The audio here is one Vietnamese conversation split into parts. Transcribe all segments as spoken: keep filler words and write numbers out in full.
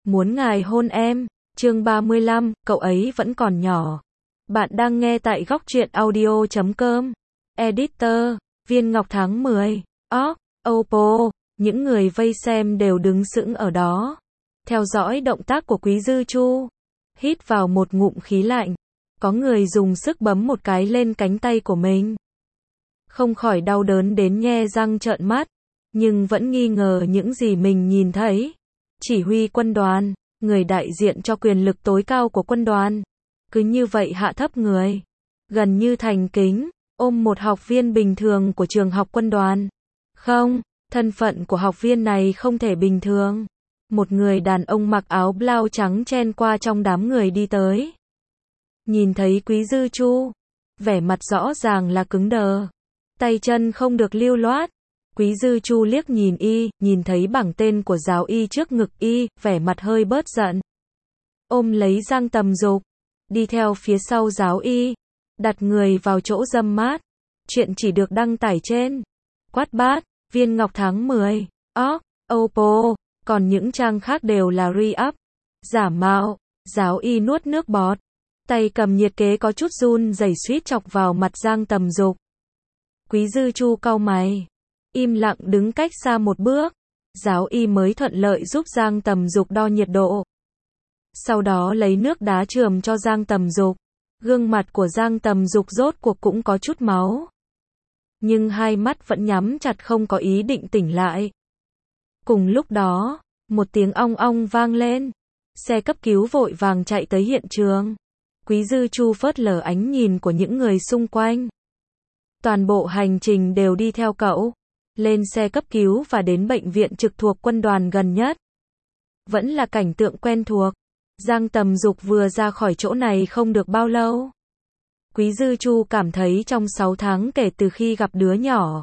Muốn ngài hôn em, chương ba mươi lăm, cậu ấy vẫn còn nhỏ. Bạn đang nghe tại góc truyện audio chấm com. Editor, Viên Ngọc tháng mười. Org, Oppo, những người vây xem đều đứng sững ở đó. Theo dõi động tác của Quý Dư Chu. Hít vào một ngụm khí lạnh. Có người dùng sức bấm một cái lên cánh tay của mình. Không khỏi đau đớn đến nhe răng trợn mắt. Nhưng vẫn nghi ngờ những gì mình nhìn thấy. Chỉ huy quân đoàn, người đại diện cho quyền lực tối cao của quân đoàn. Cứ như vậy hạ thấp người. Gần như thành kính, ôm một học viên bình thường của trường học quân đoàn. Không, thân phận của học viên này không thể bình thường. Một người đàn ông mặc áo blau trắng chen qua trong đám người đi tới. Nhìn thấy Quý Dư Chu, vẻ mặt rõ ràng là cứng đờ. Tay chân không được lưu loát. Quý Dư Chu liếc nhìn y, nhìn thấy bảng tên của giáo y trước ngực y, vẻ mặt hơi bớt giận. Ôm lấy Giang Tầm Dục, đi theo phía sau giáo y, đặt người vào chỗ râm mát. Chuyện chỉ được đăng tải trên Quát Bát, Viên Ngọc tháng mười, Org, Oppo, còn những trang khác đều là re-up, giả mạo. Giáo y nuốt nước bọt, tay cầm nhiệt kế có chút run rẩy suýt chọc vào mặt Giang Tầm Dục. Quý Dư Chu cau mày, im lặng đứng cách xa một bước. Giáo y mới thuận lợi giúp Giang Tầm Dục đo nhiệt độ. Sau đó lấy nước đá chườm cho Giang Tầm Dục. Gương mặt của Giang Tầm Dục rốt cuộc cũng có chút máu. Nhưng hai mắt vẫn nhắm chặt không có ý định tỉnh lại. Cùng lúc đó, một tiếng ong ong vang lên. Xe cấp cứu vội vàng chạy tới hiện trường. Quý Dư Chu phớt lờ ánh nhìn của những người xung quanh. Toàn bộ hành trình đều đi theo cậu. Lên xe cấp cứu và đến bệnh viện trực thuộc quân đoàn gần nhất. Vẫn là cảnh tượng quen thuộc. Giang Tầm Dục vừa ra khỏi chỗ này không được bao lâu. Quý Dư Chu cảm thấy trong sáu tháng kể từ khi gặp đứa nhỏ,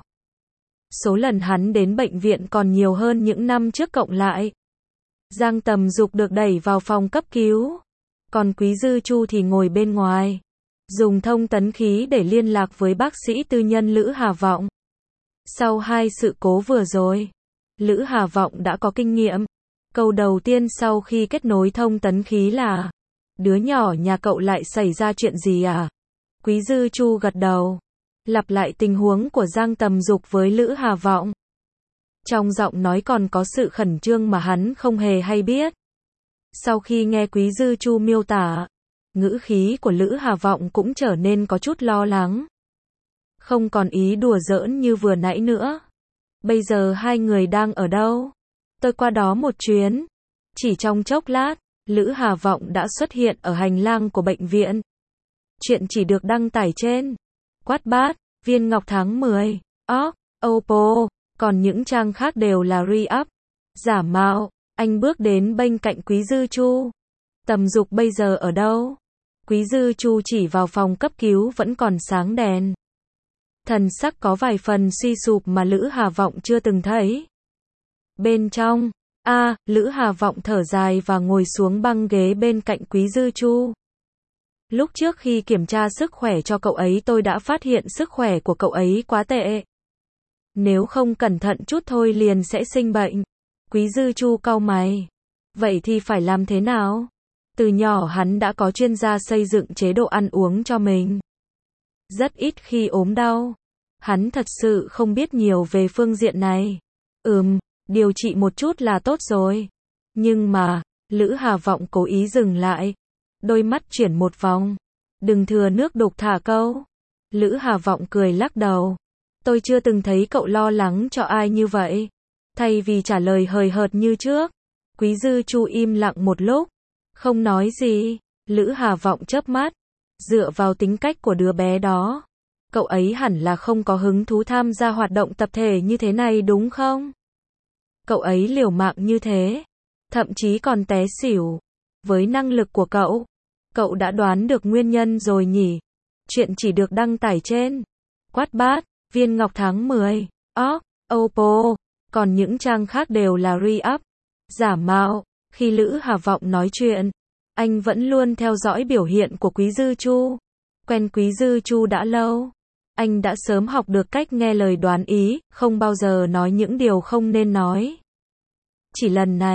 số lần hắn đến bệnh viện còn nhiều hơn những năm trước cộng lại. Giang Tầm Dục được đẩy vào phòng cấp cứu. Còn Quý Dư Chu thì ngồi bên ngoài. Dùng thông tấn khí để liên lạc với bác sĩ tư nhân Lữ Hà Vọng. Sau hai sự cố vừa rồi, Lữ Hà Vọng đã có kinh nghiệm. Câu đầu tiên sau khi kết nối thông tấn khí là: đứa nhỏ nhà cậu lại xảy ra chuyện gì à? Quý Dư Chu gật đầu, lặp lại tình huống của Giang Tầm Dục với Lữ Hà Vọng. Trong giọng nói còn có sự khẩn trương mà hắn không hề hay biết. Sau khi nghe Quý Dư Chu miêu tả, ngữ khí của Lữ Hà Vọng cũng trở nên có chút lo lắng. Không còn ý đùa giỡn như vừa nãy nữa. Bây giờ hai người đang ở đâu? Tôi qua đó một chuyến. Chỉ trong chốc lát, Lữ Hà Vọng đã xuất hiện ở hành lang của bệnh viện. Chuyện chỉ được đăng tải trên Quát Bát, Viên Ngọc tháng mười, Org, Oppo, còn những trang khác đều là re-up, giả mạo. Anh bước đến bên cạnh Quý Dư Chu. Tầm Dục bây giờ ở đâu? Quý Dư Chu chỉ vào phòng cấp cứu vẫn còn sáng đèn. Thần sắc có vài phần suy sụp mà Lữ Hà Vọng chưa từng thấy. Bên trong, a, à, Lữ Hà Vọng thở dài và ngồi xuống băng ghế bên cạnh Quý Dư Chu. Lúc trước khi kiểm tra sức khỏe cho cậu ấy tôi đã phát hiện sức khỏe của cậu ấy quá tệ. Nếu không cẩn thận chút thôi liền sẽ sinh bệnh. Quý Dư Chu cau mày. Vậy thì phải làm thế nào? Từ nhỏ hắn đã có chuyên gia xây dựng chế độ ăn uống cho mình. Rất ít khi ốm đau. Hắn thật sự không biết nhiều về phương diện này. Ừm, điều trị một chút là tốt rồi. Nhưng mà, Lữ Hà Vọng cố ý dừng lại. Đôi mắt chuyển một vòng. Đừng thừa nước đục thả câu. Lữ Hà Vọng cười lắc đầu. Tôi chưa từng thấy cậu lo lắng cho ai như vậy. Thay vì trả lời hời hợt như trước, Quý Dư Chu im lặng một lúc. Không nói gì. Lữ Hà Vọng chớp mắt. Dựa vào tính cách của đứa bé đó, cậu ấy hẳn là không có hứng thú tham gia hoạt động tập thể như thế này đúng không? Cậu ấy liều mạng như thế, thậm chí còn té xỉu. Với năng lực của cậu, cậu đã đoán được nguyên nhân rồi nhỉ? Chuyện chỉ được đăng tải trên Quát Bát, Viên Ngọc tháng mười, Org, Oppo, còn những trang khác đều là re-up, giả mạo. Khi Lữ Hà Vọng nói chuyện, anh vẫn luôn theo dõi biểu hiện của Quý Dư Chu. Quen Quý Dư Chu đã lâu. Anh đã sớm học được cách nghe lời đoán ý, không bao giờ nói những điều không nên nói. Chỉ lần này,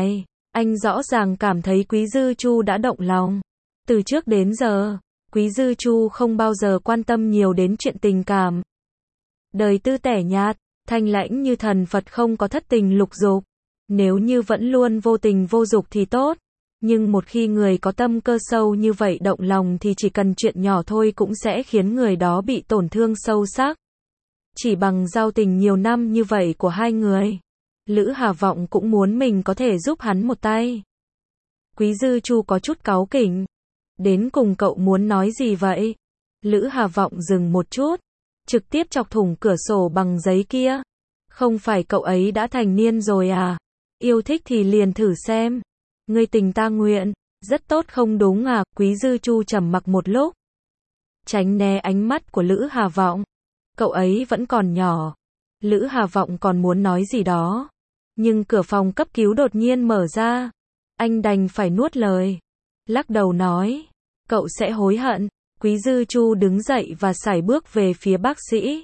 Anh rõ ràng cảm thấy Quý Dư Chu đã động lòng. Từ trước đến giờ, Quý Dư Chu không bao giờ quan tâm nhiều đến chuyện tình cảm. Đời tư tẻ nhạt, thanh lãnh như thần Phật, không có thất tình lục dục. Nếu như vẫn luôn vô tình vô dục thì tốt. Nhưng một khi người có tâm cơ sâu như vậy động lòng thì chỉ cần chuyện nhỏ thôi cũng sẽ khiến người đó bị tổn thương sâu sắc. Chỉ bằng giao tình nhiều năm như vậy của hai người, Lữ Hà Vọng cũng muốn mình có thể giúp hắn một tay. Quý Dư Chu có chút cáu kỉnh. Đến cùng cậu muốn nói gì vậy? Lữ Hà Vọng dừng một chút, trực tiếp chọc thủng cửa sổ bằng giấy kia. Không phải cậu ấy đã thành niên rồi à? Yêu thích thì liền thử xem. Ngươi tình ta nguyện, rất tốt không đúng à? Quý Dư Chu trầm mặc một lúc, tránh né ánh mắt của Lữ Hà Vọng. Cậu ấy vẫn còn nhỏ. Lữ Hà Vọng còn muốn nói gì đó, nhưng cửa phòng cấp cứu đột nhiên mở ra. Anh đành phải nuốt lời, lắc đầu nói, cậu sẽ hối hận. Quý Dư Chu đứng dậy và sải bước về phía bác sĩ,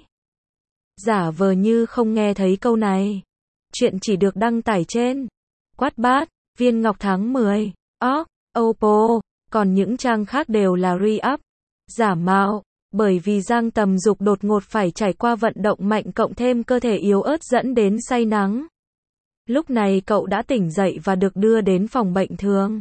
giả vờ như không nghe thấy câu này. Chuyện chỉ được đăng tải trên Wattpad, Viên Ngọc tháng mười, Org, Oppo, còn những trang khác đều là re-up, giả mạo, bởi vì Giang Tầm Dục đột ngột phải trải qua vận động mạnh cộng thêm cơ thể yếu ớt dẫn đến say nắng. Lúc này cậu đã tỉnh dậy và được đưa đến phòng bệnh thường.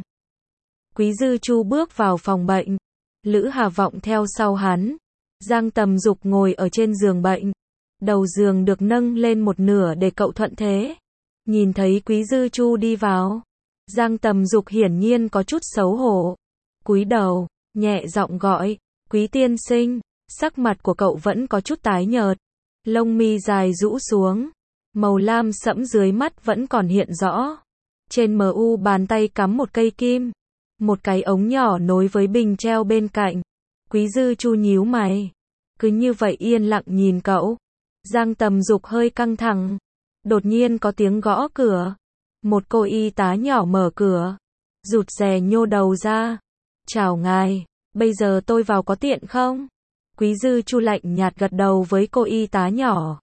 Quý Dư Chu bước vào phòng bệnh, Lữ Hà Vọng theo sau hắn. Giang Tầm Dục ngồi ở trên giường bệnh, đầu giường được nâng lên một nửa để cậu thuận thế. Nhìn thấy Quý Dư Chu đi vào, Giang Tầm Dục hiển nhiên có chút xấu hổ, cúi đầu, nhẹ giọng gọi, Quý tiên sinh. Sắc mặt của cậu vẫn có chút tái nhợt, lông mi dài rũ xuống, màu lam sẫm dưới mắt vẫn còn hiện rõ. Trên mu bàn tay cắm một cây kim, một cái ống nhỏ nối với bình treo bên cạnh. Quý Dư Chu nhíu mày, cứ như vậy yên lặng nhìn cậu. Giang Tầm Dục hơi căng thẳng. Đột nhiên có tiếng gõ cửa. Một cô y tá nhỏ mở cửa, rụt rè nhô đầu ra. Chào ngài, bây giờ tôi vào có tiện không? Quý Dư Chu lạnh nhạt gật đầu với cô y tá nhỏ.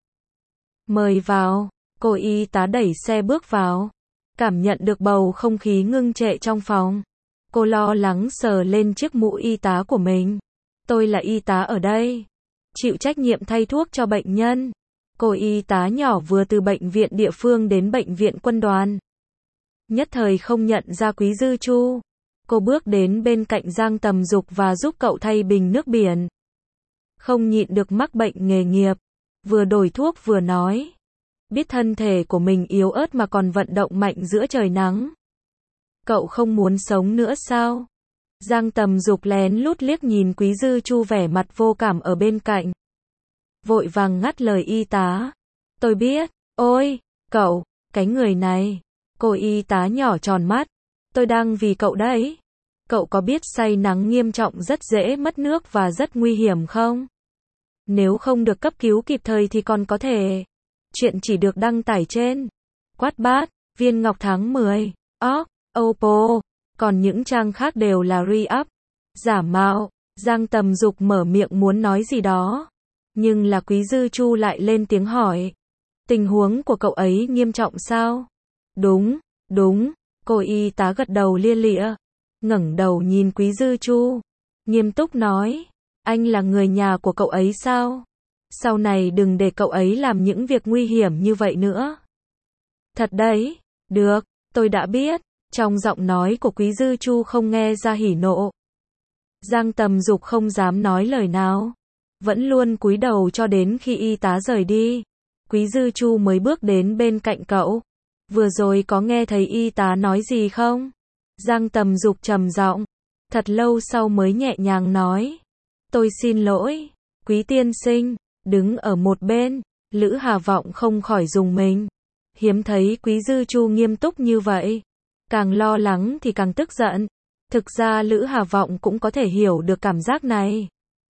Mời vào. Cô y tá đẩy xe bước vào, cảm nhận được bầu không khí ngưng trệ trong phòng. Cô lo lắng sờ lên chiếc mũ y tá của mình. Tôi là y tá ở đây, chịu trách nhiệm thay thuốc cho bệnh nhân. Cô y tá nhỏ vừa từ bệnh viện địa phương đến bệnh viện quân đoàn, nhất thời không nhận ra Quý Dư Chu. Cô bước đến bên cạnh Giang Tầm Dục và giúp cậu thay bình nước biển. Không nhịn được mắc bệnh nghề nghiệp, vừa đổi thuốc vừa nói, biết thân thể của mình yếu ớt mà còn vận động mạnh giữa trời nắng. Cậu không muốn sống nữa sao? Giang Tầm Dục lén lút liếc nhìn Quý Dư Chu vẻ mặt vô cảm ở bên cạnh, vội vàng ngắt lời y tá. Tôi biết. Ôi, cậu, cái người này. Cô y tá nhỏ tròn mắt. Tôi đang vì cậu đấy. Cậu có biết say nắng nghiêm trọng rất dễ mất nước và rất nguy hiểm không? Nếu không được cấp cứu kịp thời thì còn có thể. Chuyện chỉ được đăng tải trên Wattpad, Viên Ngọc tháng mười, Org, Oppo, còn những trang khác đều là re-up, giả mạo. Giang Tầm Dục mở miệng muốn nói gì đó, nhưng là Quý Dư Chu lại lên tiếng hỏi. Tình huống của cậu ấy nghiêm trọng sao? Đúng, đúng. Cô y tá gật đầu lia lịa, ngẩng đầu nhìn Quý Dư Chu, nghiêm túc nói. Anh là người nhà của cậu ấy sao? Sau này đừng để cậu ấy làm những việc nguy hiểm như vậy nữa. Thật đấy. Được, tôi đã biết. Trong giọng nói của Quý Dư Chu không nghe ra hỉ nộ. Giang Tầm Dục không dám nói lời nào, vẫn luôn cúi đầu cho đến khi y tá rời đi. Quý Dư Chu mới bước đến bên cạnh cậu. Vừa rồi có nghe thấy y tá nói gì không? Giang Tầm Dục trầm giọng, thật lâu sau mới nhẹ nhàng nói. Tôi xin lỗi, Quý tiên sinh. Đứng ở một bên, Lữ Hà Vọng không khỏi rùng mình. Hiếm thấy Quý Dư Chu nghiêm túc như vậy. Càng lo lắng thì càng tức giận. Thực ra Lữ Hà Vọng cũng có thể hiểu được cảm giác này.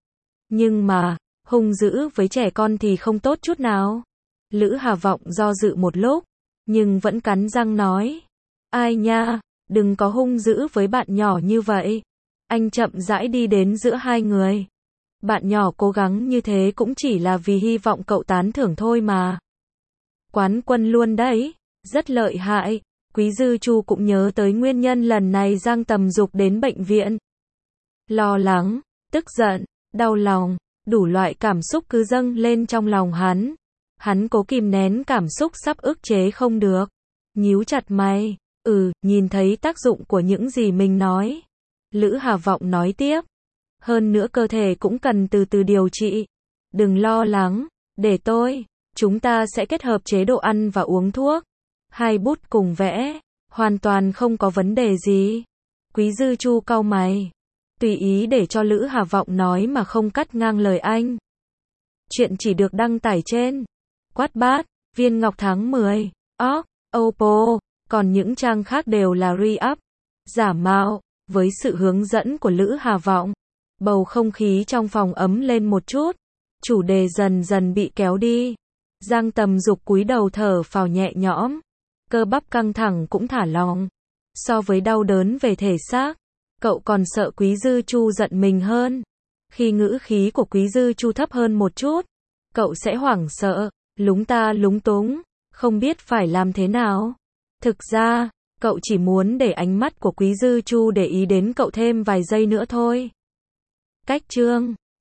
Nhưng mà, hung dữ với trẻ con thì không tốt chút nào. Lữ Hà Vọng do dự một lúc, nhưng vẫn cắn răng nói. Ai nha, đừng có hung dữ với bạn nhỏ như vậy. Anh chậm rãi đi đến giữa hai người. Bạn nhỏ cố gắng như thế cũng chỉ là vì hy vọng cậu tán thưởng thôi mà. Quán quân luôn đấy, rất lợi hại. Quý Dư Chu cũng nhớ tới nguyên nhân lần này Giang Tầm Dục đến bệnh viện. Lo lắng, tức giận, đau lòng, đủ loại cảm xúc cứ dâng lên trong lòng hắn. Hắn cố kìm nén cảm xúc sắp ức chế không được. Nhíu chặt mày, ừ, nhìn thấy tác dụng của những gì mình nói. Lữ Hà Vọng nói tiếp. Hơn nữa cơ thể cũng cần từ từ điều trị. Đừng lo lắng, để tôi, chúng ta sẽ kết hợp chế độ ăn và uống thuốc. Hai bút cùng vẽ, hoàn toàn không có vấn đề gì. Quý Dư Chu cau mày, tùy ý để cho Lữ Hà Vọng nói mà không cắt ngang lời anh. Chuyện chỉ được đăng tải trên Quát Bát, Viên Ngọc tháng mười, Org, Oppo, còn những trang khác đều là re-up, giả mạo. Với sự hướng dẫn của Lữ Hà Vọng, bầu không khí trong phòng ấm lên một chút, chủ đề dần dần bị kéo đi. Giang Tầm Dục cúi đầu thở phào nhẹ nhõm, cơ bắp căng thẳng cũng thả lỏng. So với đau đớn về thể xác, cậu còn sợ Quý Dư Chu giận mình hơn. Khi ngữ khí của Quý Dư Chu thấp hơn một chút, cậu sẽ hoảng sợ, lúng ta lúng túng, không biết phải làm thế nào. Thực ra, cậu chỉ muốn để ánh mắt của Quý Dư Chu để ý đến cậu thêm vài giây nữa thôi. Cách chương